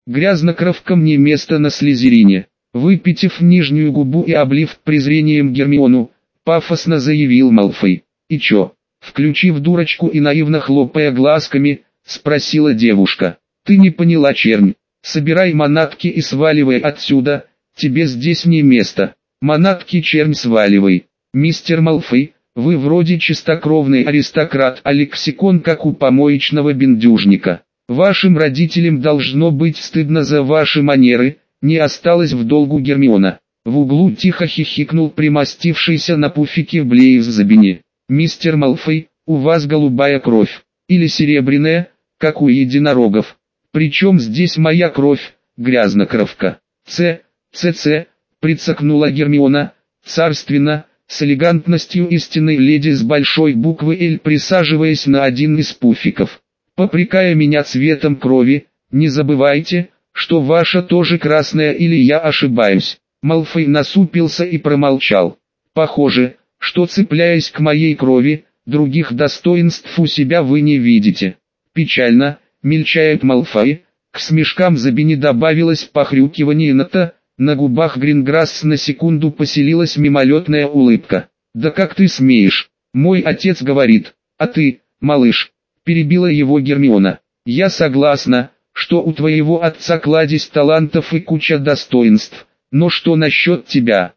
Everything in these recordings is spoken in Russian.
Грязнокровкам не место на Слизерине. Выпитив нижнюю губу и облив презрением Гермиону, пафосно заявил Малфой. «И чё?» Включив дурочку и наивно хлопая глазками, спросила девушка. «Ты не поняла, чернь. Собирай манатки и сваливай отсюда, тебе здесь не место». «Манатки, чернь, сваливай. Мистер Малфой, вы вроде чистокровный аристократ, а лексикон как у помоечного бендюжника. Вашим родителям должно быть стыдно за ваши манеры». Не осталось в долгу Гермиона. В углу тихо хихикнул примостившийся на пуфике Блейз Забини. «Мистер Малфой, у вас голубая кровь. Или серебряная, как у единорогов. Причем здесь моя кровь, грязнокровка?» «Ц, прицокнула Гермиона, царственно, с элегантностью истинной леди с большой буквы «Л», присаживаясь на один из пуфиков. «Попрекая меня цветом крови, не забывайте, что ваша тоже красная, или я ошибаюсь?» Малфой насупился и промолчал. «Похоже, что цепляясь к моей крови, других достоинств у себя вы не видите». Печально, мельчает Малфой. К смешкам Забини добавилось похрюкивание нота, на губах Гринграсс на секунду поселилась мимолетная улыбка. «Да как ты смеешь? Мой отец говорит, а ты, малыш», перебила его Гермиона. «Я согласна, что у твоего отца кладезь талантов и куча достоинств, но что насчет тебя?»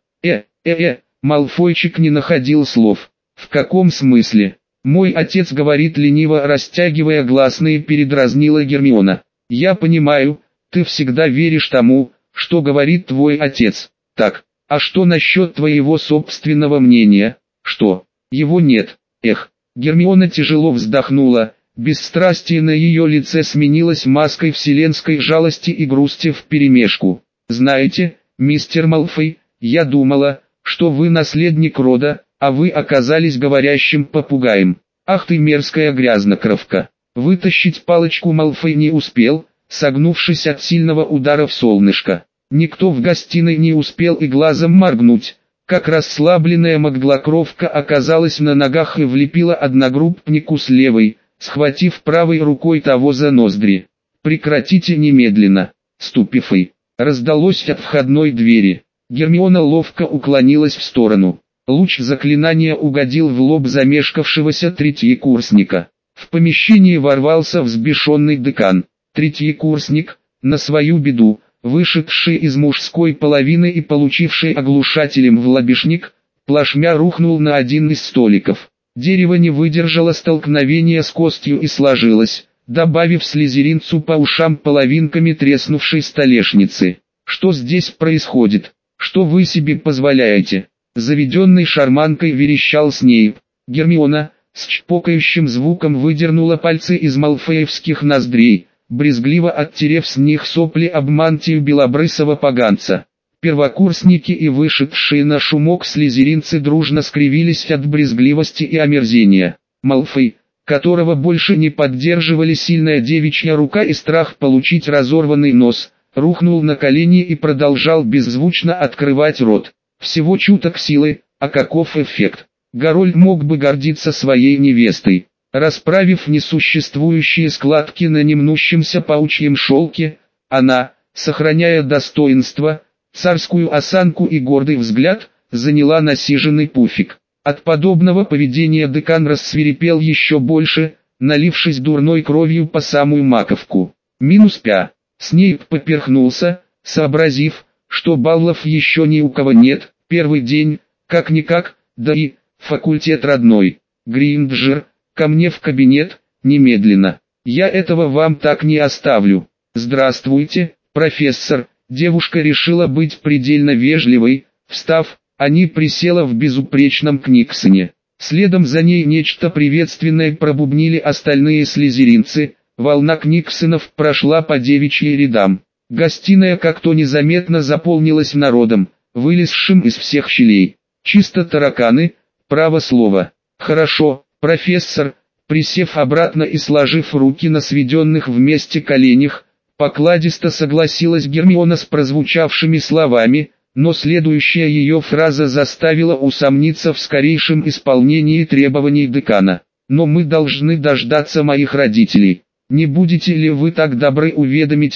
Малфойчик не находил слов. «В каком смысле?» «Мой отец говорит, лениво растягивая гласные, передразнила Гермиона. «Я понимаю, ты всегда веришь тому, что говорит твой отец. Так, а что насчет твоего собственного мнения?» «Что? Его нет». Гермиона тяжело вздохнула. Бесстрастие на ее лице сменилось маской вселенской жалости и грусти вперемешку. «Знаете, мистер Малфой, я думала, что вы наследник рода, а вы оказались говорящим попугаем. Ах ты мерзкая грязнокровка!» Вытащить палочку Малфой не успел, согнувшись от сильного удара в солнышко. Никто в гостиной не успел и глазом моргнуть, как расслабленная маглокровка оказалась на ногах и влепила одногруппнику с левой, схватив правой рукой того за ноздри. «Прекратите немедленно, Ступифой!» Раздалось от входной двери. Гермиона ловко уклонилась в сторону. Луч заклинания угодил в лоб замешкавшегося третьекурсника. В помещение ворвался взбешенный декан. Третьекурсник, на свою беду, вышедший из мужской половины и получивший оглушателем в лобешник, плашмя рухнул на один из столиков. Дерево не выдержало столкновения с костью и сложилось, добавив слизеринцу по ушам половинками треснувшей столешницы. «Что здесь происходит? Что вы себе позволяете?» Заведенной шарманкой верещал Снейп. Гермиона, с чпокающим звуком выдернула пальцы из малфоевских ноздрей, брезгливо оттерев с них сопли об мантию белобрысого поганца. Первокурсники и вышедшие на шумок слизеринцы дружно скривились от брезгливости и омерзения. Малфой, которого больше не поддерживали сильная девичья рука и страх получить разорванный нос, рухнул на колени и продолжал беззвучно открывать рот. Всего чуток силы, а каков эффект? Гарольд мог бы гордиться своей невестой. Расправив несуществующие складки на немнущемся паучьем шелке, она, сохраняя достоинство, царскую осанку и гордый взгляд, заняла насиженный пуфик. От подобного поведения декан рассвирепел еще больше, налившись дурной кровью по самую маковку. -5. Снейп поперхнулся, сообразив, что баллов еще ни у кого нет, первый день, как-никак, да и, факультет родной. Гринджер, ко мне в кабинет, немедленно. Я этого вам так не оставлю. Здравствуйте, профессор. Девушка решила быть предельно вежливой, встав, Ани присела в безупречном книгсоне. Следом за ней нечто приветственное пробубнили остальные слизеринцы, волна книгсонов прошла по девичьим рядам. Гостиная как-то незаметно заполнилась народом, вылезшим из всех щелей. Чисто тараканы, право слово. Хорошо, профессор, присев обратно и сложив руки на сведенных вместе коленях, покладисто согласилась Гермиона с прозвучавшими словами, но следующая ее фраза заставила усомниться в скорейшем исполнении требований декана. «Но мы должны дождаться моих родителей. Не будете ли вы так добры уведомить их,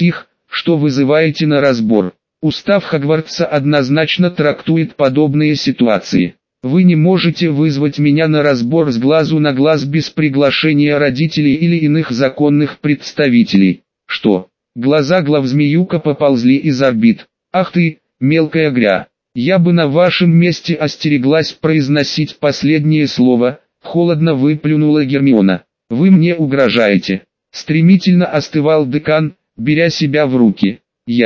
что вызываете на разбор. Устав Хогвартса однозначно трактует подобные ситуации. Вы не можете вызвать меня на разбор с глазу на глаз без приглашения родителей или иных законных представителей. Что? Глаза главзмеюка поползли из орбит. Ах ты, мелкая гря. Я бы на вашем месте остереглась произносить последнее слово, холодно выплюнула Гермиона. Вы мне угрожаете. Стремительно остывал декан, беря себя в руки.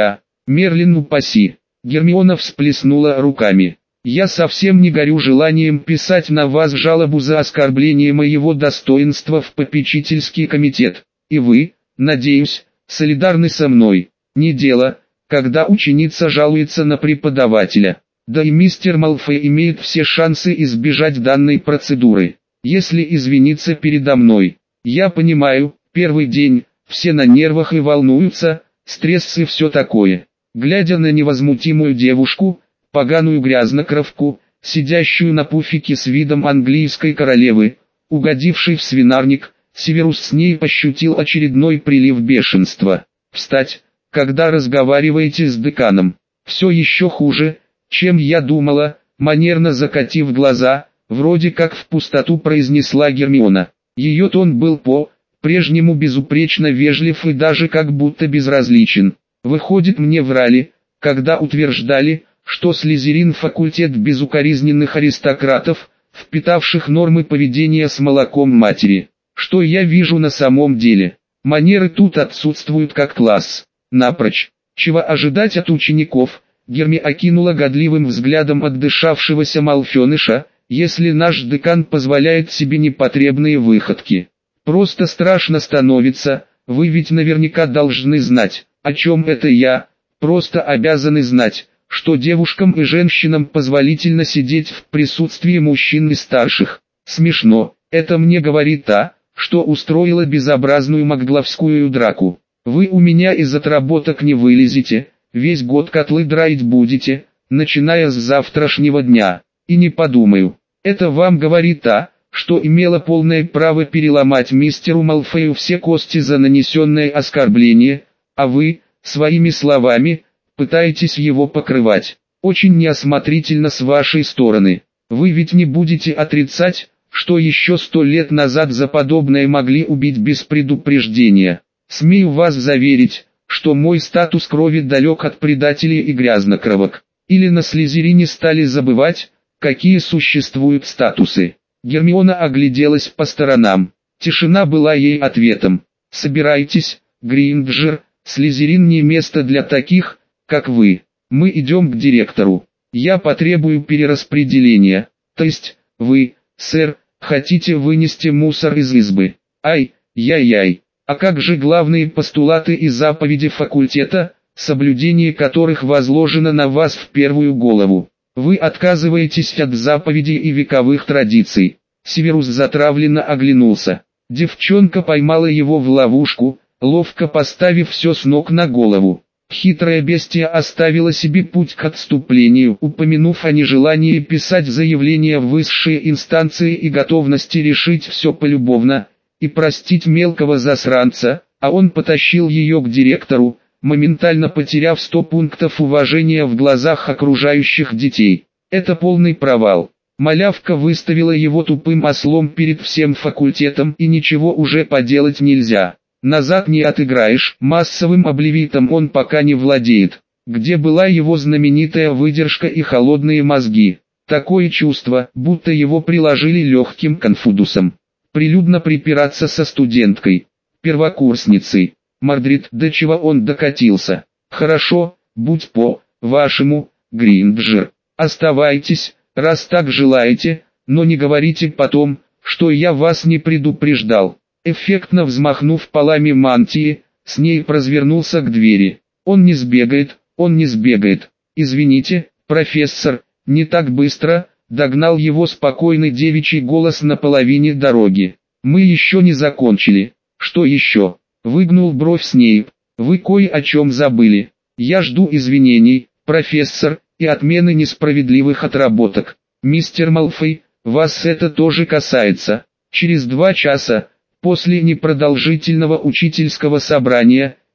Мерлин упаси. Гермиона всплеснула руками. Я совсем не горю желанием писать на вас жалобу за оскорбление моего достоинства в попечительский комитет. И вы, надеюсь, солидарны со мной. Не дело, когда ученица жалуется на преподавателя. Да и мистер Малфой имеет все шансы избежать данной процедуры. Если извиниться передо мной. Я понимаю, первый день, все на нервах и волнуются, стресс и все такое. Глядя на невозмутимую девушку, поганую грязнокровку, сидящую на пуфике с видом английской королевы, угодившей в свинарник, Северус Снейп ощутил очередной прилив бешенства. Встать, когда разговариваете с деканом. Все еще хуже, чем я думала, манерно закатив глаза, вроде как в пустоту произнесла Гермиона. Ее тон был по-прежнему безупречно вежлив и даже как будто безразличен. Выходит, мне врали, когда утверждали, что Слизерин факультет безукоризненных аристократов, впитавших нормы поведения с молоком матери. Что я вижу на самом деле? Манеры тут отсутствуют как класс. Напрочь. Чего ожидать от учеников? Герми окинула годливым взглядом отдышавшегося Малфеныша, если наш декан позволяет себе непотребные выходки. Просто страшно становится, вы ведь наверняка должны знать, о чем это я, просто обязаны знать, что девушкам и женщинам позволительно сидеть в присутствии мужчин и старших. Смешно, это мне говорит та, что устроила безобразную макглавскую драку. Вы у меня из отработок не вылезете, весь год котлы драить будете, начиная с завтрашнего дня. И не подумаю, это вам говорит та, что имела полное право переломать мистеру Малфою все кости за нанесенное оскорбление, а вы, своими словами, пытаетесь его покрывать. Очень неосмотрительно с вашей стороны. Вы ведь не будете отрицать, что еще 100 лет назад за подобное могли убить без предупреждения. Смею вас заверить, что мой статус крови далек от предателей и грязнокровок. Или на Слизерине стали забывать, какие существуют статусы. Гермиона огляделась по сторонам. Тишина была ей ответом. Собирайтесь, Гринджер, Слизерин не место для таких, как вы. Мы идем к директору. Я потребую перераспределения. То есть, вы, сэр, хотите вынести мусор из избы. Ай-яй-яй. А как же главные постулаты и заповеди факультета, соблюдение которых возложено на вас в первую голову? Вы отказываетесь от заповедей и вековых традиций. Северус затравленно оглянулся. Девчонка поймала его в ловушку, ловко поставив все с ног на голову. Хитрая бестия оставила себе путь к отступлению, упомянув о нежелании писать заявления в высшие инстанции и готовности решить все полюбовно, и простить мелкого засранца, а он потащил ее к директору, моментально потеряв 100 пунктов уважения в глазах окружающих детей. Это полный провал. Малявка выставила его тупым ослом перед всем факультетом, и ничего уже поделать нельзя. Назад не отыграешь, массовым обливитом он пока не владеет. Где была его знаменитая выдержка и холодные мозги? Такое чувство, будто его приложили легким конфудусом. Прилюдно припираться со студенткой, первокурсницей. Мардрид, до чего он докатился. Хорошо, будь по-вашему, Гринджер. Оставайтесь, раз так желаете, но не говорите потом, что я вас не предупреждал. Эффектно взмахнув полами мантии, Снейп развернулся к двери. Он не сбегает, он не сбегает. Извините, профессор, не так быстро, догнал его спокойный девичий голос на половине дороги. Мы еще не закончили. Что еще? Выгнул бровь Снейп. Вы кое о чем забыли. Я жду извинений, профессор, и отмены несправедливых отработок. Мистер Малфой, вас это тоже касается. Через 2 часа, после непродолжительного учительского собрания,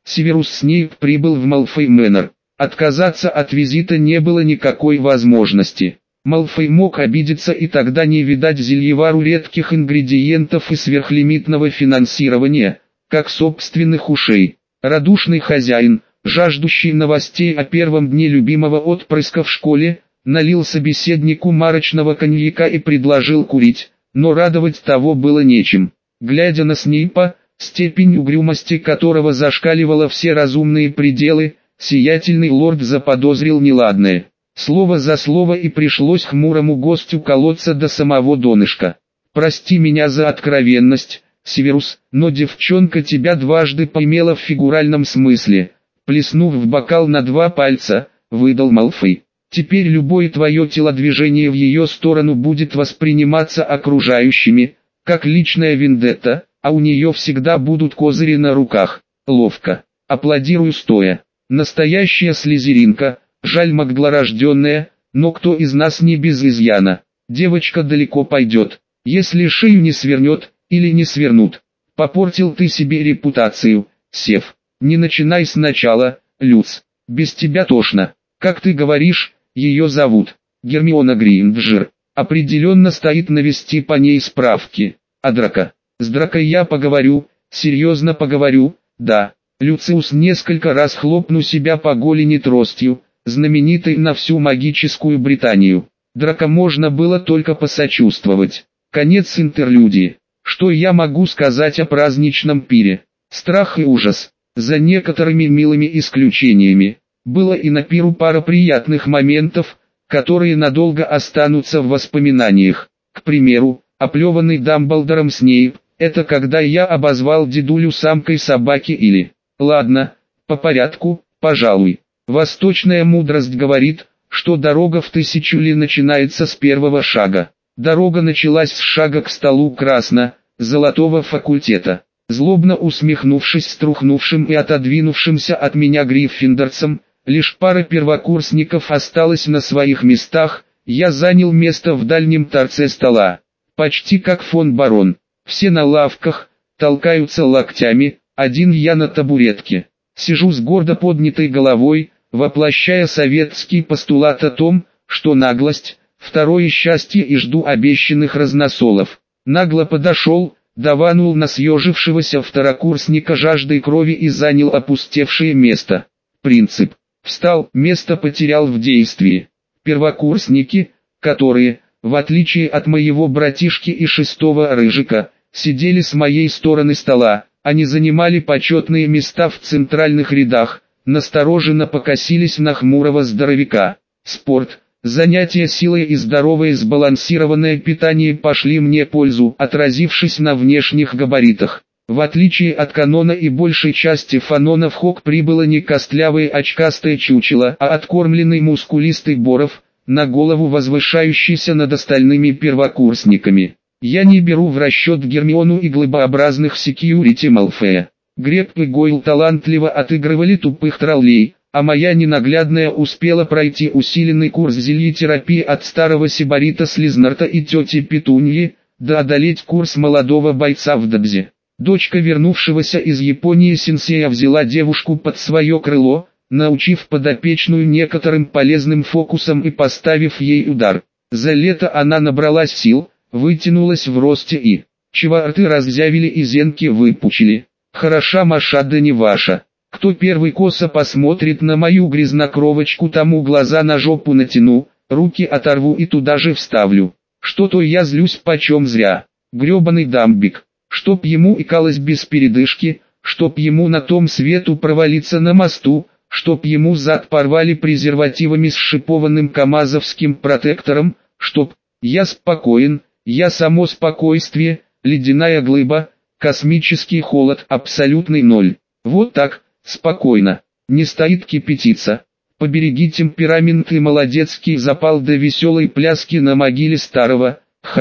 Северус Снейп прибыл в Малфой Мэннер. Отказаться от визита не было никакой возможности. Малфой мог обидеться, и тогда не видать зельевару редких ингредиентов и сверхлимитного финансирования, как собственных ушей. Радушный хозяин, жаждущий новостей о первом дне любимого отпрыска в школе, налил собеседнику марочного коньяка и предложил курить, но радовать того было нечем. Глядя на Снейпа, степень угрюмости которого зашкаливала все разумные пределы, сиятельный лорд заподозрил неладное. Слово за слово, и пришлось хмурому гостю колоться до самого донышка. «Прости меня за откровенность, Северус, но девчонка тебя дважды поимела в фигуральном смысле», плеснув в бокал на 2 пальца, выдал Малфой. «Теперь любое твое телодвижение в ее сторону будет восприниматься окружающими, как личная вендетта, а у нее всегда будут козыри на руках». Ловко. Аплодирую стоя. Настоящая слизеринка. Жаль, маглорожденная, но кто из нас не без изъяна? Девочка далеко пойдет, если шею не свернет, или не свернут. Попортил ты себе репутацию, Сев. Не начинай сначала, Люц. Без тебя тошно. Как ты говоришь, ее зовут Гермиона Грейнджер. Определенно стоит навести по ней справки. А Драко? С Дракой я поговорю, серьезно поговорю, да. Люциус, несколько раз хлопну себя по голени тростью, знаменитый на всю магическую Британию. Драко можно было только посочувствовать. Конец интерлюдии. Что я могу сказать о праздничном пире? Страх и ужас. За некоторыми милыми исключениями. Было и на пиру пара приятных моментов, которые надолго останутся в воспоминаниях. К примеру, оплеванный Дамблдором Снейп, это когда я обозвал дедулю самкой собаки или... Ладно, по порядку, пожалуй. Восточная мудрость говорит, что дорога в 1000 ли начинается с первого шага. Дорога началась с шага к столу красно-золотого факультета. Злобно усмехнувшись струхнувшим и отодвинувшимся от меня гриффиндорцем, лишь пара первокурсников осталась на своих местах, я занял место в дальнем торце стола. Почти как фон Барон. Все на лавках, толкаются локтями, один я на табуретке. Сижу с гордо поднятой головой, воплощая советский постулат о том, что наглость – второе счастье, и жду обещанных разносолов. Нагло подошел, даванул на съежившегося второкурсника жаждой крови и занял опустевшее место. Принцип. Встал, место потерял в действии. Первокурсники, которые, в отличие от моего братишки и 6-го рыжика, сидели с моей стороны стола, они занимали почетные места в центральных рядах, настороженно покосились на хмурого здоровяка. Спорт, занятия силой и здоровое сбалансированное питание пошли мне пользу, отразившись на внешних габаритах. В отличие от канона и большей части фанонов, Хок прибыло не костлявое очкастое чучело, а откормленный мускулистый Боров, на голову возвышающийся над остальными первокурсниками. Я не беру в расчет Гермиону и глыбообразных секьюрити Малфоя. Греб и Гойл талантливо отыгрывали тупых троллей, а моя ненаглядная успела пройти усиленный курс зельетерапии от старого сибарита Слизнарта и тети Петуньи, да одолеть курс молодого бойца в Дадзе. Дочка вернувшегося из Японии сенсея взяла девушку под свое крыло, научив подопечную некоторым полезным фокусам и поставив ей удар. За лето она набралась сил, вытянулась в росте и... Чего рты раззявили и зенки выпучили. Хороша Маша, да не ваша. Кто первый косо посмотрит на мою грязнокровочку, тому глаза на жопу натяну, руки оторву и туда же вставлю. Что-то я злюсь почем зря. Гребаный дамбик. Чтоб ему икалось без передышки, чтоб ему на том свету провалиться на мосту, чтоб ему зад порвали презервативами с шипованным камазовским протектором, чтоб... Я спокоен, я само спокойствие, ледяная глыба, космический холод, абсолютный ноль. Вот так, спокойно, не стоит кипятиться. Побереги темперамент и молодецкий запал до веселой пляски на могиле старого,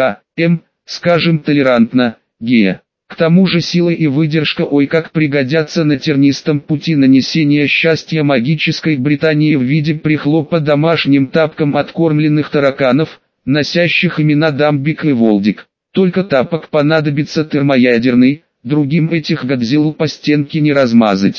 скажем толерантно, гея. К тому же сила и выдержка ой как пригодятся на тернистом пути нанесения счастья магической Британии в виде прихлопа домашним тапком откормленных тараканов, носящих имена Дамбик и Волдик. Только тапок понадобится термоядерный, другим этих Годзиллу по стенке не размазать.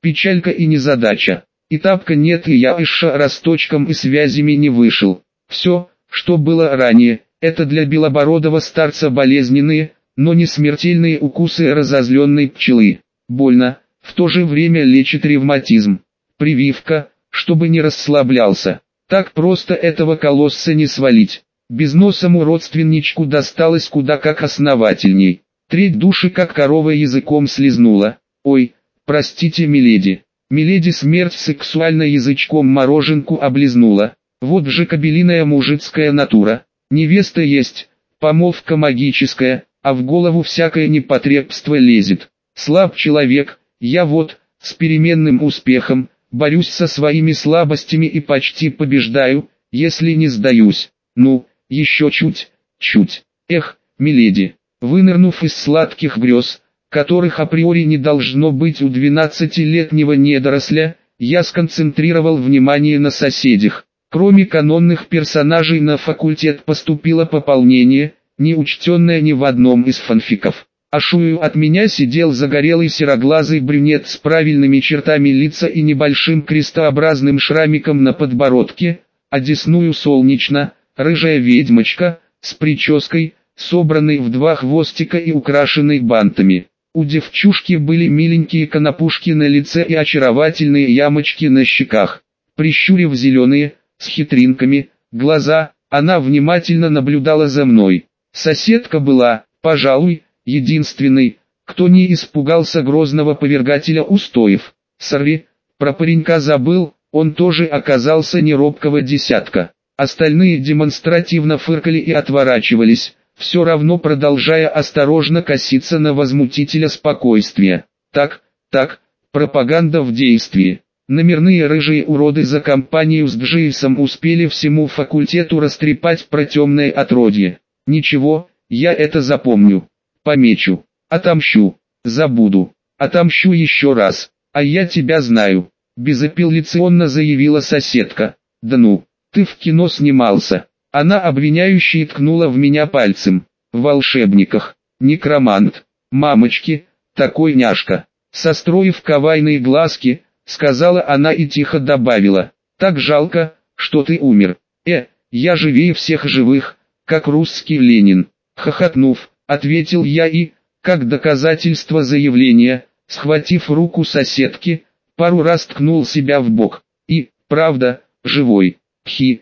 Печалька и незадача. И тапка нет, и я из росточком и связями не вышел. Все, что было ранее, это для белобородого старца болезненные, но не смертельные укусы разозленной пчелы. Больно, в то же время лечит ревматизм. Прививка, чтобы не расслаблялся. Так просто этого колосса не свалить. Безносому родственничку досталось куда как основательней. Треть души как корова языком слезнула. Ой, простите, миледи. Миледи смерть сексуально язычком мороженку облизнула. Вот же кобелиная мужицкая натура. Невеста есть, помолвка магическая, а в голову всякое непотребство лезет. Слаб человек, я вот, с переменным успехом, борюсь со своими слабостями и почти побеждаю, если не сдаюсь. Ну, еще чуть. Эх, миледи, вынырнув из сладких грез, которых априори не должно быть у 12-летнего недоросля, я сконцентрировал внимание на соседях. Кроме канонных персонажей на факультет поступило пополнение, не учтенное ни в одном из фанфиков. А шую от меня сидел загорелый сероглазый брюнет с правильными чертами лица и небольшим крестообразным шрамиком на подбородке, а десную солнечно, рыжая ведьмочка, с прической, собранной в 2 хвостика и украшенной бантами. У девчушки были миленькие конопушки на лице и очаровательные ямочки на щеках. Прищурив зеленые, с хитринками, глаза, она внимательно наблюдала за мной. Соседка была, пожалуй, единственной, кто не испугался грозного повергателя устоев. Сорри, про паренька забыл, он тоже оказался не робкого десятка. Остальные демонстративно фыркали и отворачивались, все равно продолжая осторожно коситься на возмутителя спокойствия. Так, пропаганда в действии. Номерные рыжие уроды за компанию с Джейсом успели всему факультету растрепать про темное отродье. Ничего, я это запомню. Помечу. Отомщу. Забуду. Отомщу еще раз. А я тебя знаю. Безапелляционно заявила соседка. Да ну, ты в кино снимался. Она обвиняюще ткнула в меня пальцем. В волшебниках. Некромант. Мамочки, такой няшка. Состроив кавайные глазки, сказала она и тихо добавила. Так жалко, что ты умер. Я живее всех живых, как русский Ленин. Хохотнув, ответил я и, как доказательство заявления, схватив руку соседки, пару раз ткнул себя в бок. И, правда, живой. Хи.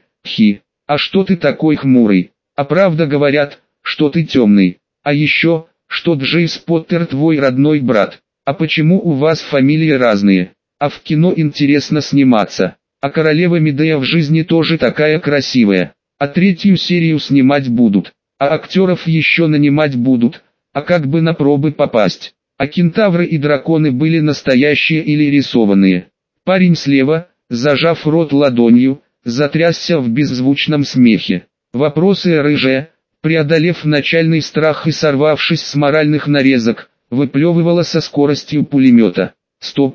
А что ты такой хмурый? А правда говорят, что ты темный. А еще, что Джейс Поттер твой родной брат. А почему у вас фамилии разные? А в кино интересно сниматься. А королева Медея в жизни тоже такая красивая. А 3-ю серию снимать будут. А актеров еще нанимать будут. А как бы на пробы попасть? А кентавры и драконы были настоящие или рисованные? Парень слева, зажав рот ладонью, затрясся в беззвучном смехе. Вопросы рыжая, преодолев начальный страх и сорвавшись с моральных нарезок, выплевывала со скоростью пулемета. Стоп.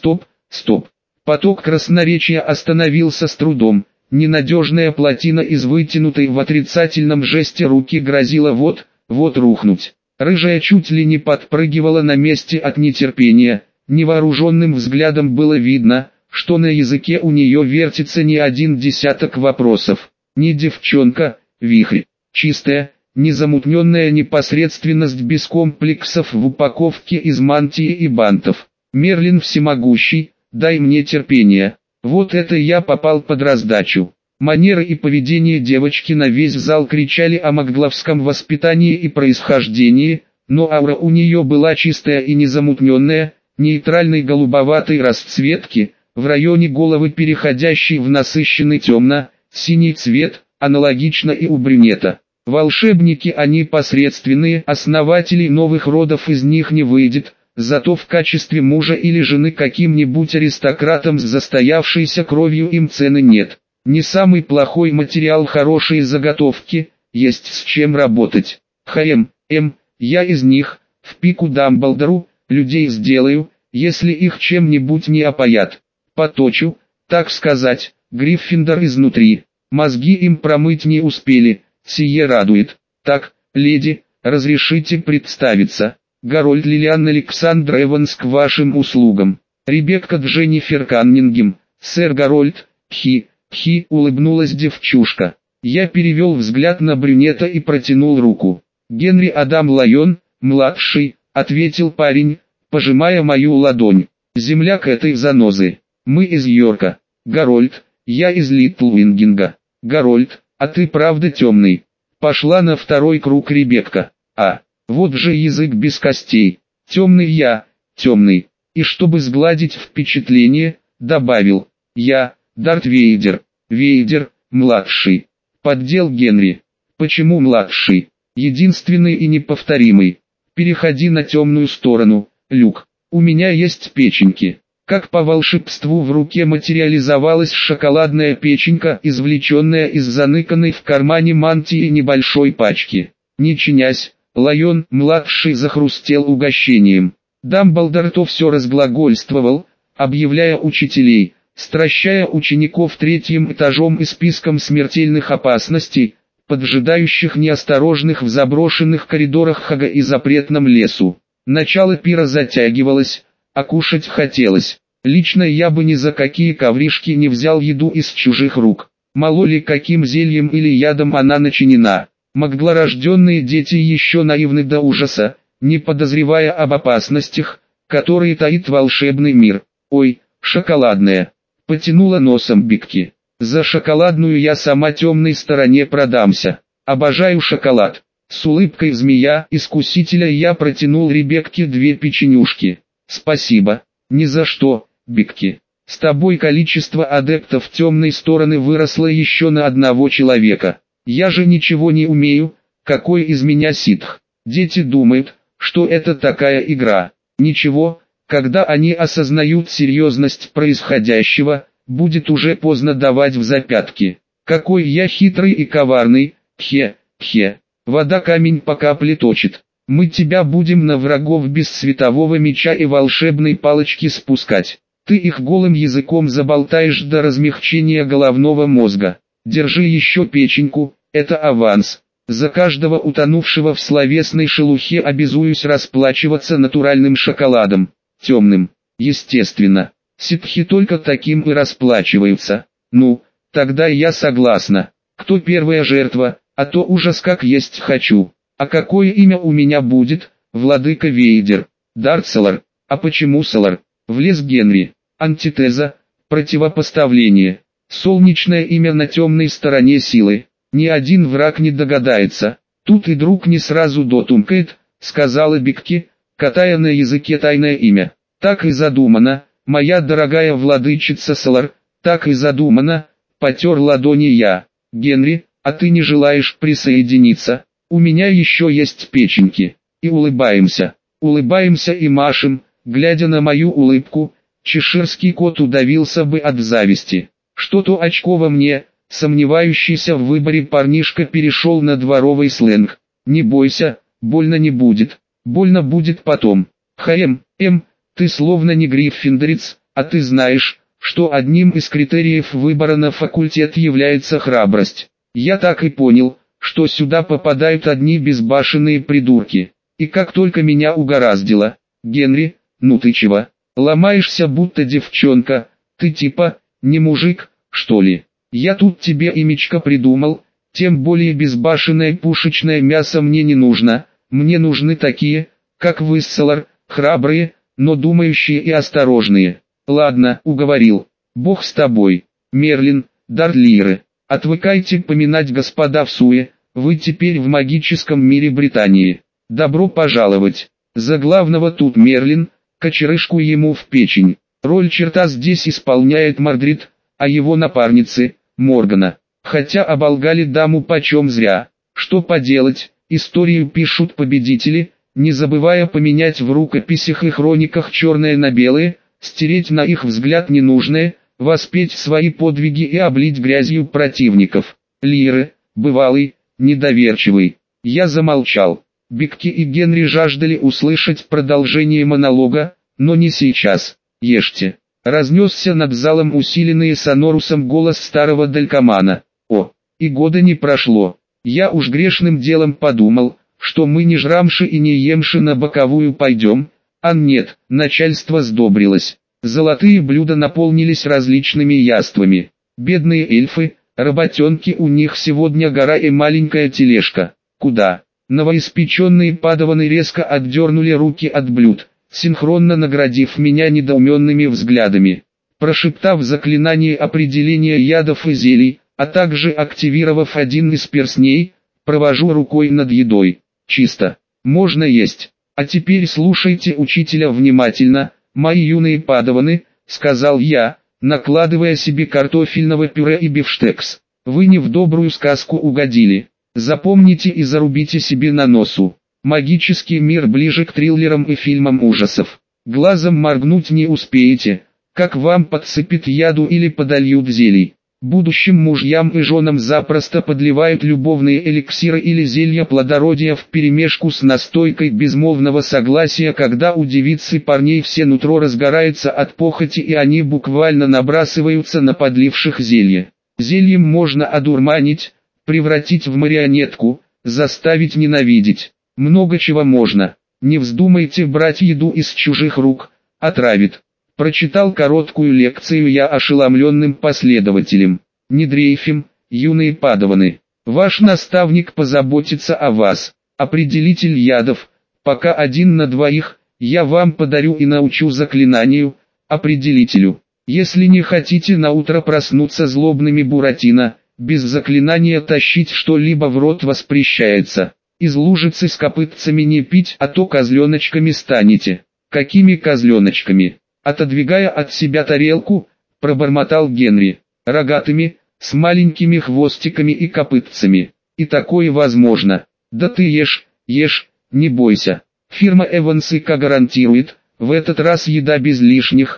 Поток красноречия остановился с трудом. Ненадежная плотина из вытянутой в отрицательном жесте руки грозила вот рухнуть. Рыжая чуть ли не подпрыгивала на месте от нетерпения. Невооруженным взглядом было видно, что на языке у нее вертится не один десяток вопросов. Не девчонка, вихрь. Чистая, незамутненная непосредственность без комплексов в упаковке из мантии и бантов. Мерлин всемогущий, дай мне терпения. Вот это я попал под раздачу. Манеры и поведение девочки на весь зал кричали о магловском воспитании и происхождении, но аура у нее была чистая и незамутненная, нейтральной голубоватой расцветки, в районе головы переходящей в насыщенный темно-синий цвет, аналогично и у брюнета. Волшебники они посредственные, основателей новых родов из них не выйдет, зато в качестве мужа или жены каким-нибудь аристократам с застоявшейся кровью им цены нет. Не самый плохой материал, хорошие заготовки, есть с чем работать. Я из них, в пику Дамблдору, людей сделаю, если их чем-нибудь не опоят. Поточу, так сказать, Гриффиндор изнутри. Мозги им промыть не успели, сие радует. Так, леди, разрешите представиться. Гарольд Лилиан Александр Эванс к вашим услугам. Ребекка Дженнифер Каннингем, сэр Гарольд, улыбнулась девчушка. Я перевел взгляд на брюнета и протянул руку. Генри Адам Лайон, младший, ответил парень, пожимая мою ладонь. Земляк этой занозы. Мы из Йорка. Гарольд, я из Литлвингинга. Гарольд, а ты правда темный? Пошла на второй круг Ребекка. А, вот же язык без костей. Темный я, темный. И чтобы сгладить впечатление, добавил. Я, Дарт Вейдер. Вейдер, младший. Поддел Генри. Почему младший? Единственный и неповторимый. Переходи на темную сторону, Люк. У меня есть печеньки. Как по волшебству в руке материализовалась шоколадная печенька, извлеченная из заныканной в кармане мантии небольшой пачки. Не чинясь, Лайон-младший захрустел угощением. Дамблдор то все разглагольствовал, объявляя учителей, стращая учеников третьим этажом и списком смертельных опасностей, поджидающих неосторожных в заброшенных коридорах Хага и запретном лесу. Начало пира затягивалось, а кушать хотелось. Лично я бы ни за какие ковришки не взял еду из чужих рук. Мало ли каким зельем или ядом она начинена. Маглорожденные дети еще наивны до ужаса, не подозревая об опасностях, которые таит волшебный мир. Ой, шоколадная. Потянула носом Бикки. За шоколадную я сама темной стороне продамся. Обожаю шоколад. С улыбкой змея-искусителя я протянул Ребекке 2 печенюшки. Спасибо. Ни за что, Бикки. С тобой количество адептов темной стороны выросло еще на одного человека. Я же ничего не умею, какой из меня ситх. Дети думают, что это такая игра. Ничего, когда они осознают серьезность происходящего, будет уже поздно давать в запятки. Какой я хитрый и коварный, хе. Вода камень по капле точит. Мы тебя будем на врагов без светового меча и волшебной палочки спускать. Ты их голым языком заболтаешь до размягчения головного мозга. Держи еще печеньку, это аванс. За каждого утонувшего в словесной шелухе обязуюсь расплачиваться натуральным шоколадом. Темным, естественно. Ситхи только таким и расплачиваются. Ну, тогда я согласна. Кто первая жертва, а то ужас как есть хочу. А какое имя у меня будет, владыка Вейдер? Дарт Салар. А почему Салар? Влез Генри. Антитеза, противопоставление. Солнечное имя на темной стороне силы. Ни один враг не догадается. Тут и друг не сразу дотумкает, сказала Бикки, катая на языке тайное имя. Так и задумано, моя дорогая владычица Салар, так и задумано, потер ладони я. Генри, а ты не желаешь присоединиться? У меня еще есть печеньки. И улыбаемся и машем, глядя на мою улыбку, чеширский кот удавился бы от зависти. Что-то очково мне, сомневающийся в выборе парнишка перешел на дворовый сленг. Не бойся, больно не будет, больно будет потом. Ты словно не гриффиндорец, а ты знаешь, что одним из критериев выбора на факультет является храбрость. Я так и понял, что сюда попадают одни безбашенные придурки. И как только меня угораздило, Генри, ну ты чего, ломаешься будто девчонка, ты типа, не мужик, что ли? Я тут тебе имечко придумал, тем более безбашенное пушечное мясо мне не нужно, мне нужны такие, как вы, Салар, храбрые, но думающие и осторожные. Ладно, уговорил, бог с тобой, Мерлин, Дарт Лиры. Отвыкайте поминать господа в суе, вы теперь в магическом мире Британии. Добро пожаловать. За главного тут Мерлин, кочерышку ему в печень. Роль черта здесь исполняет Мардрид, а его напарницы, Моргана. Хотя оболгали даму почем зря. Что поделать, историю пишут победители, не забывая поменять в рукописях и хрониках черное на белое, стереть на их взгляд ненужное, воспеть свои подвиги и облить грязью противников. Лиры, бывалый, недоверчивый. Я замолчал. Бикки и Генри жаждали услышать продолжение монолога, но не сейчас. Ешьте. Разнесся над залом усиленный сонорусом голос старого далькомана. О, и года не прошло. Я уж грешным делом подумал, что мы не жрамши и не емши на боковую пойдем, а нет, начальство сдобрилось. Золотые блюда наполнились различными яствами. Бедные эльфы, работенки, у них сегодня гора и маленькая тележка. Куда? Новоиспеченные падаваны резко отдернули руки от блюд, синхронно наградив меня недоуменными взглядами. Прошептав заклинание определения ядов и зелий, а также активировав один из перстней, провожу рукой над едой. Чисто. Можно есть. А теперь слушайте учителя внимательно, мои юные падаваны, сказал я, накладывая себе картофельного пюре и бифштекс. Вы не в добрую сказку угодили. Запомните и зарубите себе на носу. Магический мир ближе к триллерам и фильмам ужасов. Глазом моргнуть не успеете, как вам подсыпят яду или подольют зелий. Будущим мужьям и женам запросто подливают любовные эликсиры или зелья плодородия вперемешку с настойкой безмолвного согласия, когда у девиц и парней все нутро разгорается от похоти и они буквально набрасываются на подливших зелье. Зельем можно одурманить, превратить в марионетку, заставить ненавидеть. Много чего можно. Не вздумайте брать еду из чужих рук, отравит. Прочитал короткую лекцию я ошеломленным последователям. Не дрейфим, юные падаваны. Ваш наставник позаботится о вас. Определитель ядов, пока 1 на 2, я вам подарю и научу заклинанию, определителю. Если не хотите на утро проснуться злобными Буратино, без заклинания тащить что-либо в рот воспрещается. Из лужицы с копытцами не пить, а то козленочками станете. Какими козленочками? Отодвигая от себя тарелку, пробормотал Генри. Рогатыми, с маленькими хвостиками и копытцами. И такое возможно. Да ты ешь, не бойся. Фирма Эванс & Ко гарантирует, в этот раз еда без лишних,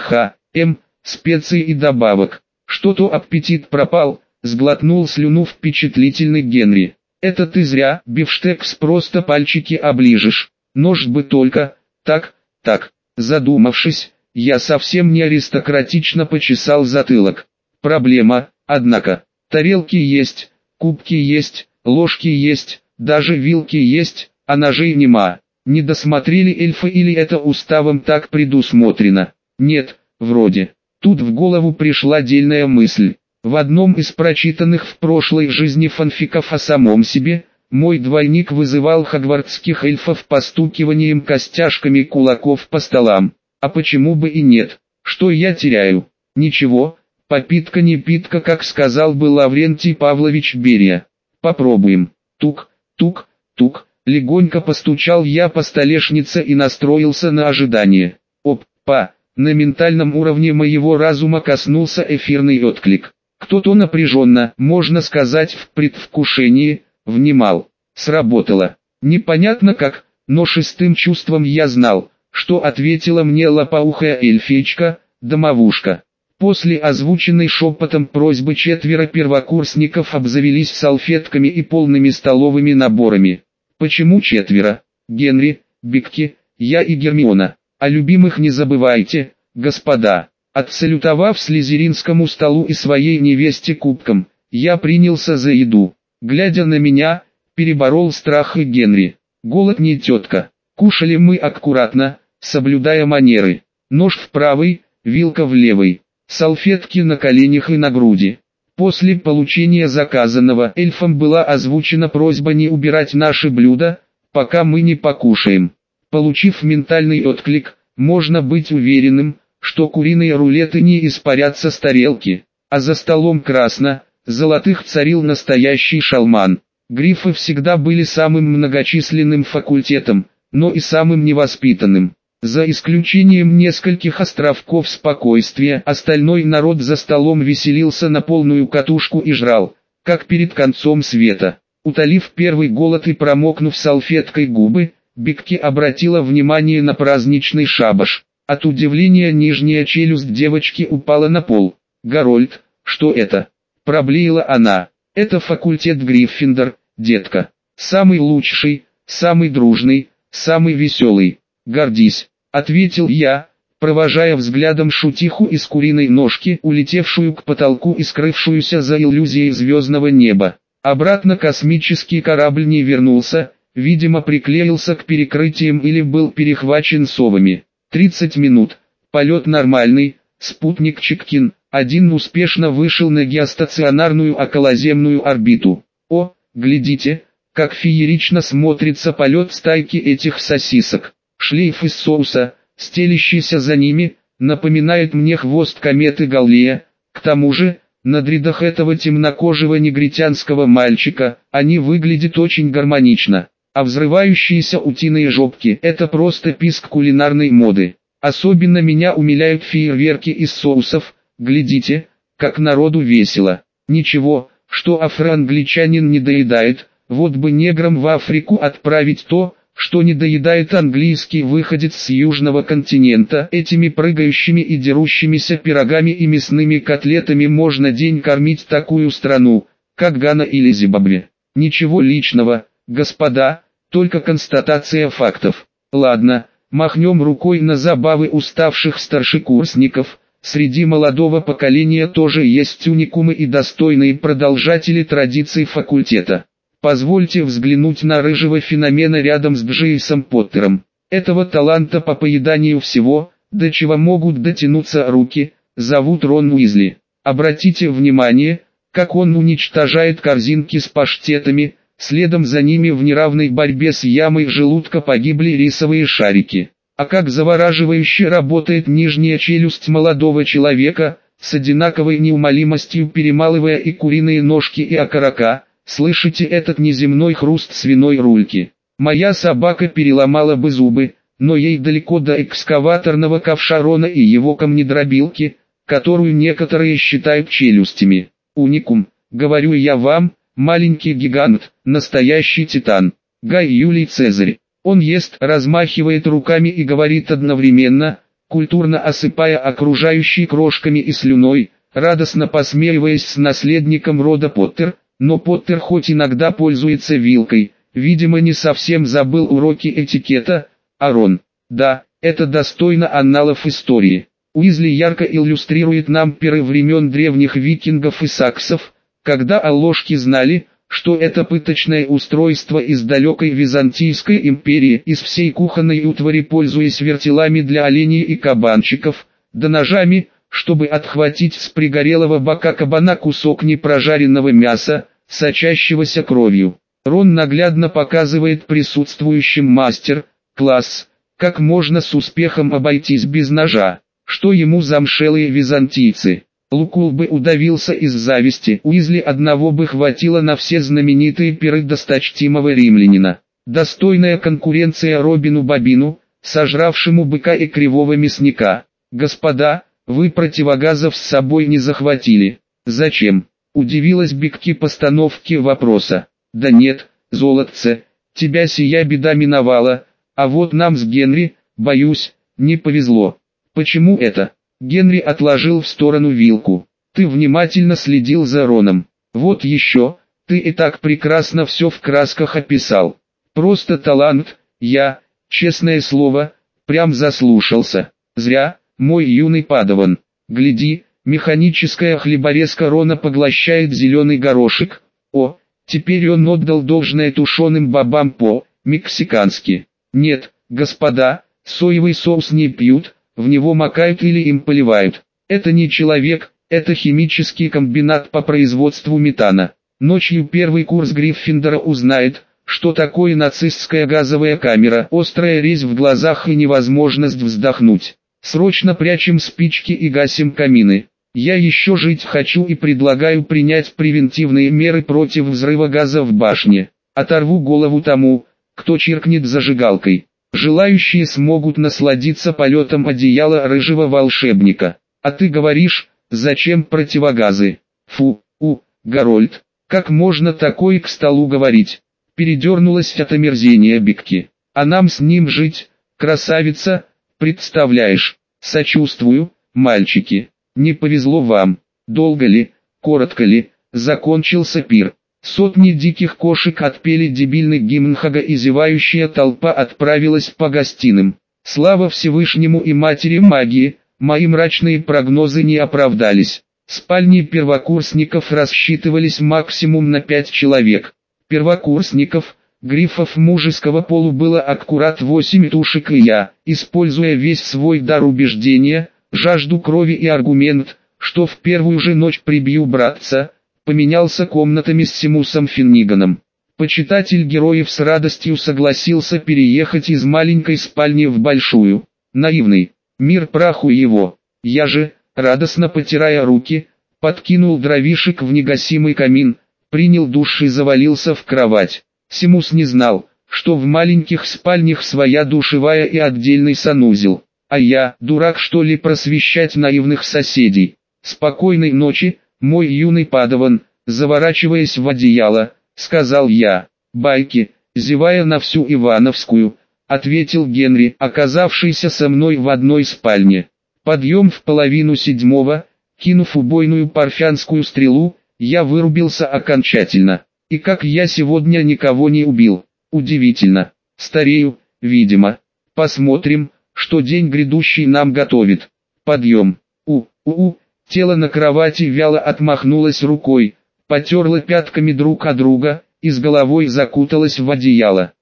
специй и добавок. Что-то аппетит пропал, сглотнул слюну впечатлительный Генри. Это ты зря, бифштекс просто пальчики оближешь. Нож бы только, так. Задумавшись, я совсем не аристократично почесал затылок. Проблема, однако. Тарелки есть, кубки есть, ложки есть, даже вилки есть, а ножей нема. Не досмотрели эльфы или это уставом так предусмотрено? Нет, вроде. Тут в голову пришла дельная мысль. В одном из прочитанных в прошлой жизни фанфиков о самом себе, мой двойник вызывал хогвартских эльфов постукиванием костяшками кулаков по столам. А почему бы и нет? Что я теряю? Ничего, попитка не питка, как сказал бы Лаврентий Павлович Берия. Попробуем. Тук, легонько постучал я по столешнице и настроился на ожидание. Опа, на ментальном уровне моего разума коснулся эфирный отклик. Кто-то напряженно, можно сказать в предвкушении, внимал. Сработало. Непонятно как, но шестым чувством я знал, что ответила мне лопоухая эльфичка, домовушка. После озвученной шепотом просьбы 4 первокурсников обзавелись салфетками и полными столовыми наборами. Почему 4? Генри, Бикки, я и Гермиона. О любимых не забывайте, господа. Отсалютовав слизеринскому столу и своей невесте кубком, я принялся за еду. Глядя на меня, переборол страх и Генри. Голод не тетка. Кушали мы аккуратно, соблюдая манеры. Нож в правой, вилка в левой. Салфетки на коленях и на груди. После получения заказанного эльфам была озвучена просьба не убирать наши блюда, пока мы не покушаем. Получив ментальный отклик, можно быть уверенным, что куриные рулеты не испарятся с тарелки, а за столом красно-золотых царил настоящий шалман. Грифы всегда были самым многочисленным факультетом, но и самым невоспитанным. За исключением нескольких островков спокойствия, остальной народ за столом веселился на полную катушку и жрал, как перед концом света. Утолив первый голод и промокнув салфеткой губы, Бикки обратила внимание на праздничный шабаш. От удивления нижняя челюсть девочки упала на пол. «Гарольд, что это?» – проблеяла она. «Это факультет Гриффиндор, детка. Самый лучший, самый дружный, самый веселый. Гордись», – ответил я, провожая взглядом шутиху из куриной ножки, улетевшую к потолку и скрывшуюся за иллюзией звездного неба. Обратно космический корабль не вернулся, видимо приклеился к перекрытиям или был перехвачен совами. 30 минут, Полет нормальный, спутник Читкин-1 успешно вышел на геостационарную околоземную орбиту. О, глядите, как феерично смотрится полет стайки этих сосисок. Шлейф из соуса, стелящийся за ними, напоминает мне хвост кометы Галлея. К тому же, на дредах этого темнокожего негритянского мальчика, они выглядят очень гармонично. А взрывающиеся утиные жопки – это просто писк кулинарной моды. Особенно меня умиляют фейерверки из соусов. Глядите, как народу весело. Ничего, что афроангличанин не доедает, вот бы неграм в Африку отправить то, что не доедает английский выходец с южного континента. Этими прыгающими и дерущимися пирогами и мясными котлетами можно день кормить такую страну, как Гана или Зимбабве. Ничего личного, господа, только констатация фактов. Ладно, махнем рукой на забавы уставших старшекурсников. Среди молодого поколения тоже есть уникумы и достойные продолжатели традиций факультета. Позвольте взглянуть на рыжего феномена рядом с Джеймсом Поттером. Этого таланта по поеданию всего, до чего могут дотянуться руки, зовут Рон Уизли. Обратите внимание, как он уничтожает корзинки с паштетами, следом за ними в неравной борьбе с ямой желудка погибли рисовые шарики. А как завораживающе работает нижняя челюсть молодого человека, с одинаковой неумолимостью перемалывая и куриные ножки и окорока. Слышите этот неземной хруст свиной рульки? Моя собака переломала бы зубы, но ей далеко до экскаваторного ковша Рона и его камнедробилки, которую некоторые считают челюстями. Уникум, говорю я вам, маленький гигант, настоящий титан. Гай Юлий Цезарь. Он ест, размахивает руками и говорит одновременно, культурно осыпая окружающие крошками и слюной, радостно посмеиваясь с наследником рода Поттер. Но Поттер хоть иногда пользуется вилкой, видимо не совсем забыл уроки этикета, а Рон. Да, это достойно анналов истории. Уизли ярко иллюстрирует нам перы времен древних викингов и саксов, когда аллошки знали, что это пыточное устройство из далекой Византийской империи, из всей кухонной утвари пользуясь вертелами для оленей и кабанчиков, да ножами, чтобы отхватить с пригорелого бока кабана кусок непрожаренного мяса, сочащегося кровью. Рон наглядно показывает присутствующим мастер-класс, как можно с успехом обойтись без ножа, что ему замшелые византийцы. Лукул бы удавился из зависти, Уизли одного бы хватило на все знаменитые пиры досточтимого римлянина. Достойная конкуренция Робину Бобину, сожравшему быка и кривого мясника. Господа, вы противогазов с собой не захватили. Зачем? Удивилась Бикки постановке вопроса. Да нет, золотце, тебя сия беда миновала, а вот нам с Генри, боюсь, не повезло. Почему это? Генри отложил в сторону вилку. Ты внимательно следил за Роном. Вот еще, ты и так прекрасно все в красках описал. Просто талант, я, честное слово, прям заслушался. Зря, мой юный падаван. Гляди, механическая хлеборезка Рона поглощает зеленый горошек. О, теперь он отдал должное тушеным бобам по-мексикански. Нет, господа, соевый соус не пьют, в него макают или им поливают. Это не человек, это химический комбинат по производству метана. Ночью первый курс Гриффиндора узнает, что такое нацистская газовая камера, острая резь в глазах и невозможность вздохнуть. Срочно прячем спички и гасим камины. Я еще жить хочу и предлагаю принять превентивные меры против взрыва газа в башне. Оторву голову тому, кто чиркнет зажигалкой. Желающие смогут насладиться полетом одеяла рыжего волшебника. А ты говоришь, зачем противогазы? Фу, Гарольд, как можно такое к столу говорить? Передернулась от омерзения Бикки. А нам с ним жить, красавица, представляешь? Сочувствую, мальчики. Не повезло вам. Долго ли, коротко ли, закончился пир. Сотни диких кошек отпели дебильный гимн Хага и зевающая толпа отправилась по гостиным. Слава Всевышнему и Матери Магии, мои мрачные прогнозы не оправдались. Спальни первокурсников рассчитывались максимум на 5 человек. Первокурсников, Грифов мужеского полу было аккурат 8 тушек, и я, используя весь свой дар убеждения, жажду крови и аргумент, что в первую же ночь прибью братца, поменялся комнатами с Симусом Финниганом. Почитатель героев с радостью согласился переехать из маленькой спальни в большую. Наивный, мир праху его. Я же, радостно потирая руки, подкинул дровишек в негасимый камин, принял душ и завалился в кровать. Симус не знал, что в маленьких спальнях своя душевая и отдельный санузел. А я, дурак что ли, просвещать наивных соседей. «Спокойной ночи, мой юный падаван», заворачиваясь в одеяло, сказал я. «Байки», зевая на всю Ивановскую, ответил Генри, оказавшийся со мной в одной спальне. Подъем в 6:30, кинув убойную парфянскую стрелу, я вырубился окончательно. И как я сегодня никого не убил. Удивительно. Старею, видимо. Посмотрим, что день грядущий нам готовит. Подъем. Тело на кровати вяло отмахнулось рукой, потерло пятками друг от друга, и с головой закуталось в одеяло.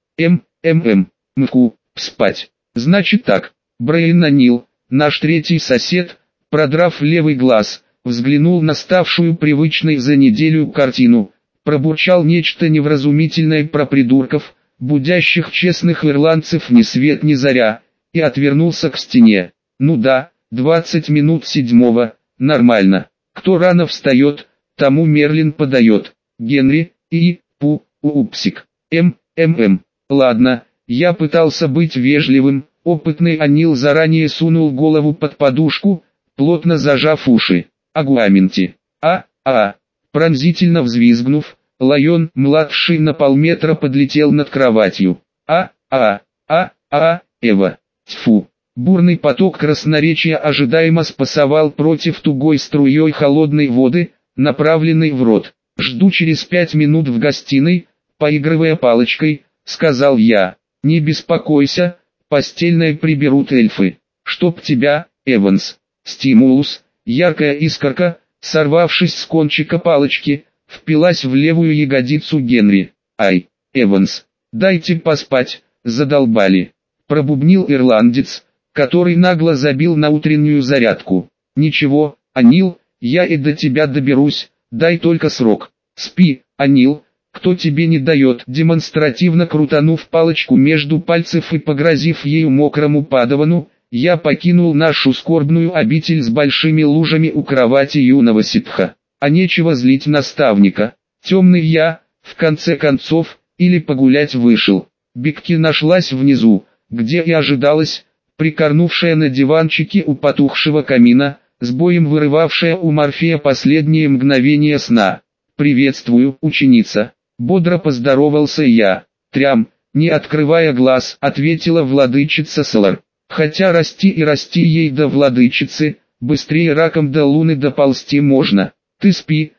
Спать. Значит так. Брайан Нил, наш третий сосед, продрав левый глаз, взглянул на ставшую привычной за неделю картину, пробурчал нечто невразумительное про придурков, будящих честных ирландцев ни свет ни заря, и отвернулся к стене. Ну да, 20 минут 7. Нормально. Кто рано встает, тому Мерлин подает. Генри, упсик. Ладно, я пытался быть вежливым, опытный Анил заранее сунул голову под подушку, плотно зажав уши. Агуаменти. Пронзительно взвизгнув, Лайон, младший на полметра, подлетел над кроватью. Эва. Тьфу. Бурный поток красноречия ожидаемо спасовал против тугой струей холодной воды, направленной в рот. «Жду через 5 минут в гостиной», поигрывая палочкой, сказал я. «Не беспокойся, постельное приберут эльфы. Чтоб тебя, Эванс». Стимулус, яркая искорка, сорвавшись с кончика палочки, впилась в левую ягодицу Генри. «Ай, Эванс, дайте поспать, задолбали», пробубнил ирландец, который нагло забил на утреннюю зарядку. «Ничего, Анил, я и до тебя доберусь, дай только срок. Спи, Анил, кто тебе не дает?» Демонстративно крутанув палочку между пальцев и погрозив ею мокрому падавану, я покинул нашу скорбную обитель с большими лужами у кровати юного ситха. А нечего злить наставника. Темный я, в конце концов, или погулять вышел. Бекки нашлась внизу, где и ожидалось, прикорнувшая на диванчике у потухшего камина, с боем вырывавшая у Морфея последние мгновения сна. «Приветствую, ученица», — бодро поздоровался я. «Трям, не открывая глаз», — ответила владычица Салар. «Хотя расти и расти ей до владычицы, быстрее раком до луны доползти можно. Ты спи,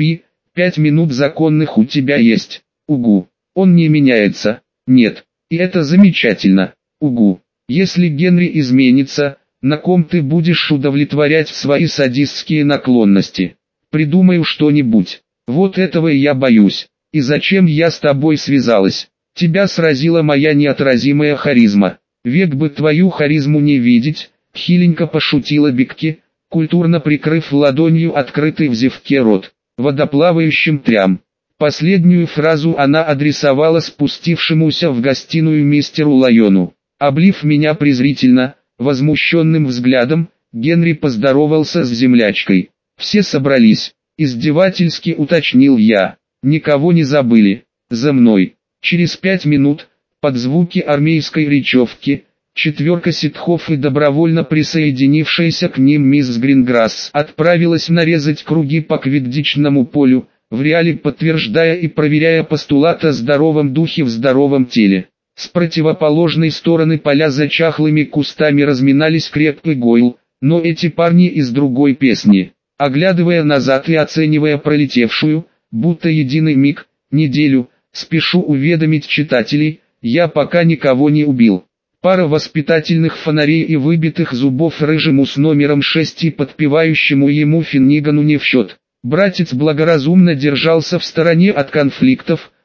5 минут законных у тебя есть. Угу. Он не меняется. Нет. И это замечательно. Угу. Если Генри изменится, на ком ты будешь удовлетворять свои садистские наклонности? Придумаю что-нибудь. Вот этого я боюсь. И зачем я с тобой связалась? Тебя сразила моя неотразимая харизма. Век бы твою харизму не видеть», — хиленько пошутила Бекки, культурно прикрыв ладонью открытый в зевке рот. «Водоплавающим трям». Последнюю фразу она адресовала спустившемуся в гостиную мистеру Лайону. Облив меня презрительно, возмущенным взглядом, Генри поздоровался с землячкой. «Все собрались», — издевательски уточнил я. «Никого не забыли. За мной». Через 5 минут, под звуки армейской речевки, 4 ситхов и добровольно присоединившаяся к ним мисс Гринграсс отправилась нарезать круги по квиддичному полю, в реале подтверждая и проверяя постулат о здоровом духе в здоровом теле. С противоположной стороны поля за чахлыми кустами разминались Креп и Гойл, но эти парни из другой песни. Оглядывая назад и оценивая пролетевшую, будто единый миг, неделю, спешу уведомить читателей, я пока никого не убил. Пара воспитательных фонарей и выбитых зубов рыжему с номером 6 и подпевающему ему Финнигану не в счет. Братец благоразумно держался в стороне от конфликтов,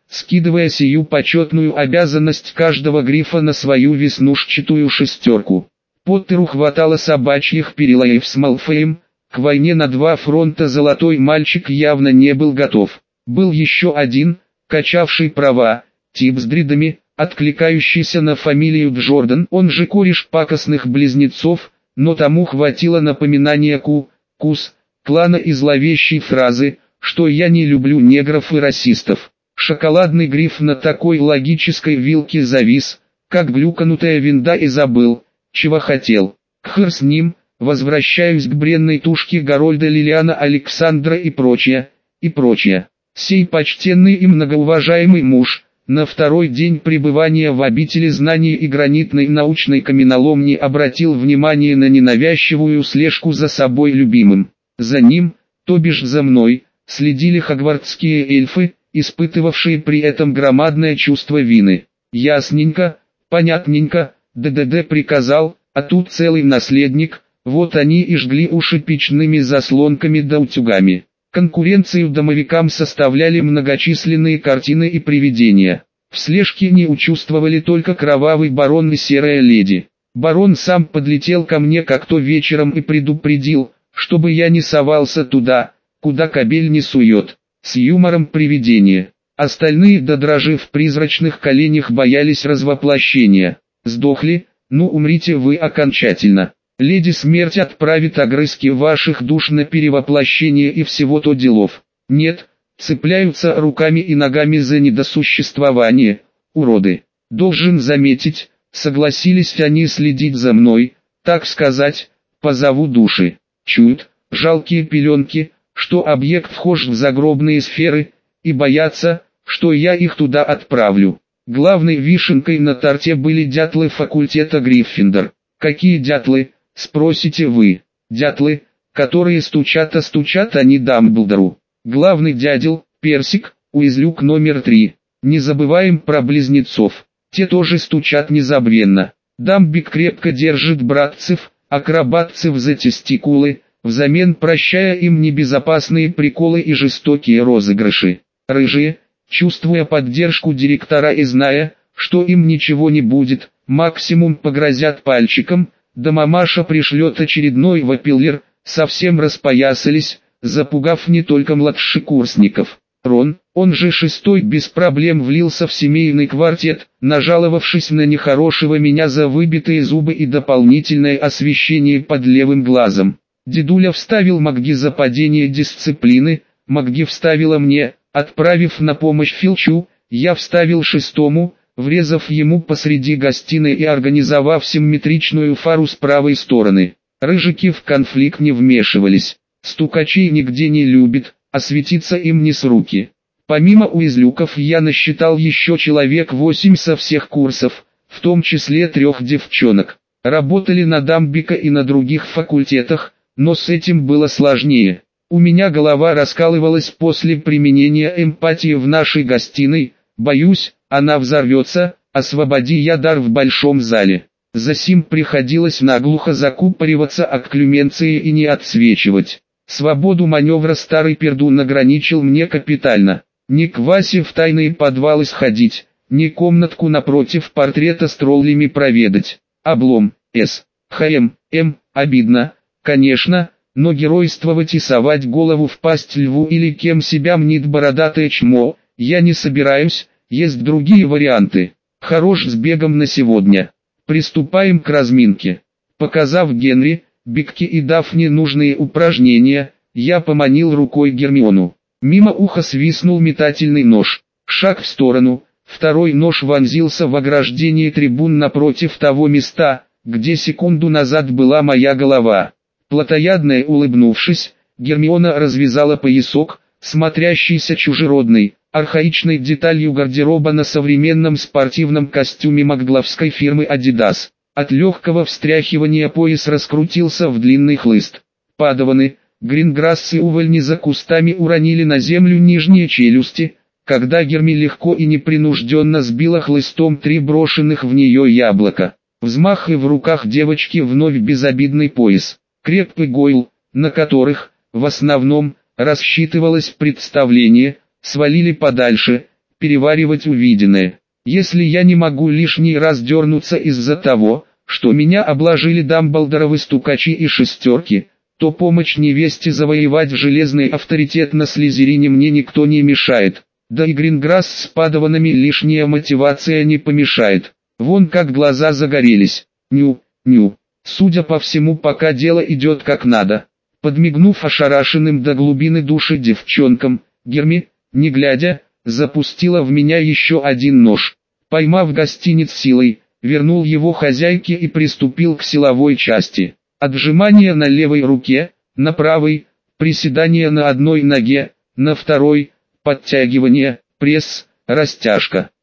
скидывая сию почетную обязанность каждого грифа на свою веснушчатую шестерку. Поттеру хватало собачьих перелаев с Малфоем. К войне на два фронта золотой мальчик явно не был готов. Был еще один, качавший права, тип с дридами, откликающийся на фамилию Джордан, он же кореш пакостных близнецов, но тому хватило напоминания кус, клана и зловещей фразы, что я не люблю негров и расистов. Шоколадный гриф на такой логической вилке завис, как глюканутая винда, и забыл, чего хотел. Хр с ним, возвращаюсь к бренной тушке Гарольда, Лилиана, Александра и прочее, и прочее. Сей почтенный и многоуважаемый муж, на второй день пребывания в обители знаний и гранитной научной каменоломни обратил внимание на ненавязчивую слежку за собой любимым. За ним, то бишь за мной, следили хогвартские эльфы, испытывавшие при этом громадное чувство вины. Ясненько, понятненько, ДДД приказал, а тут целый наследник, вот они и жгли уши печными заслонками да утюгами. Конкуренцию домовикам составляли многочисленные картины и привидения. В слежке не участвовали только кровавый барон и серая леди. Барон сам подлетел ко мне как-то вечером и предупредил, чтобы я не совался туда, куда кобель не сует. С юмором привидения. Остальные, до дрожи в призрачных коленях, боялись развоплощения. Сдохли, ну умрите вы окончательно. Леди Смерть отправит огрызки ваших душ на перевоплощение и всего-то делов. Нет, цепляются руками и ногами за недосуществование, уроды. Должен заметить, согласились они следить за мной, так сказать, позову души. Чуют, жалкие пеленки, что объект вхож в загробные сферы, и боятся, что я их туда отправлю. Главной вишенкой на торте были дятлы факультета Гриффиндор. Какие дятлы, спросите вы? Дятлы, которые стучат, а стучат они Дамблдору. Главный дядел, Персик, Уизлюк номер 3. Не забываем про близнецов. Те тоже стучат незабвенно. Дамбик крепко держит братцев, акробатцев за тестикулы, взамен прощая им небезопасные приколы и жестокие розыгрыши. Рыжие, чувствуя поддержку директора и зная, что им ничего не будет, максимум погрозят пальчиком, да мамаша пришлет очередной вопиллер, совсем распоясались, запугав не только младшекурсников. Рон, он же шестой, без проблем влился в семейный квартет, нажаловавшись на нехорошего меня за выбитые зубы и дополнительное освещение под левым глазом. Дедуля вставил мозги за падение дисциплины, мозги вставила мне, отправив на помощь Филчу, я вставил шестому, врезав ему посреди гостиной и организовав симметричную фару с правой стороны. Рыжики в конфликт не вмешивались. Стукачей нигде не любит, а светиться им не с руки. Помимо уизлюков я насчитал еще человек 8 со всех курсов, в том числе 3 девчонок. Работали на Дамбика и на других факультетах, но с этим было сложнее. У меня голова раскалывалась после применения эмпатии в нашей гостиной, боюсь, она взорвется, освободи я дар в большом зале. Засим приходилось наглухо закупориваться от Клюменции и не отсвечивать. Свободу маневра старый пердун ограничил мне капитально. Не к Васе в тайные подвалы сходить, не комнатку напротив портрета с троллями проведать. Облом, обидно, конечно, но геройствовать и совать голову в пасть льву или кем себя мнит бородатое чмо, я не собираюсь, есть другие варианты. Хорош с бегом на сегодня. Приступаем к разминке. Показав Генри, Бикки и Дафне нужные упражнения, я поманил рукой Гермиону. Мимо уха свистнул метательный нож. Шаг в сторону, второй нож вонзился в ограждение трибун напротив того места, где секунду назад была моя голова. Плотоядная улыбнувшись, Гермиона развязала поясок, смотрящийся чужеродной, архаичной деталью гардероба на современном спортивном костюме магловской фирмы Adidas. От легкого встряхивания пояс раскрутился в длинный хлыст. Падаваны, Гринграсс и увольни за кустами уронили на землю нижние челюсти, когда Герми легко и непринужденно сбила хлыстом 3 брошенных в нее яблока. Взмах, и в руках девочки вновь безобидный пояс. Креп и Гойл, на которых, в основном, рассчитывалось представление, свалили подальше, переваривать увиденное. Если я не могу лишний раз дернуться из-за того, что меня обложили Дамблдоровы стукачи и шестерки, то помочь невесте завоевать железный авторитет на Слизерине мне никто не мешает. Да и Гринграсс с падаванами лишняя мотивация не помешает. Вон как глаза загорелись. Ню, ню. Судя по всему, пока дело идет как надо. Подмигнув ошарашенным до глубины души девчонкам, Герми, не глядя, запустила в меня еще один нож. Поймав гостиниц силой, вернул его хозяйке и приступил к силовой части. Отжимания на левой руке, на правой, приседания на одной ноге, на второй, подтягивание, пресс, растяжка.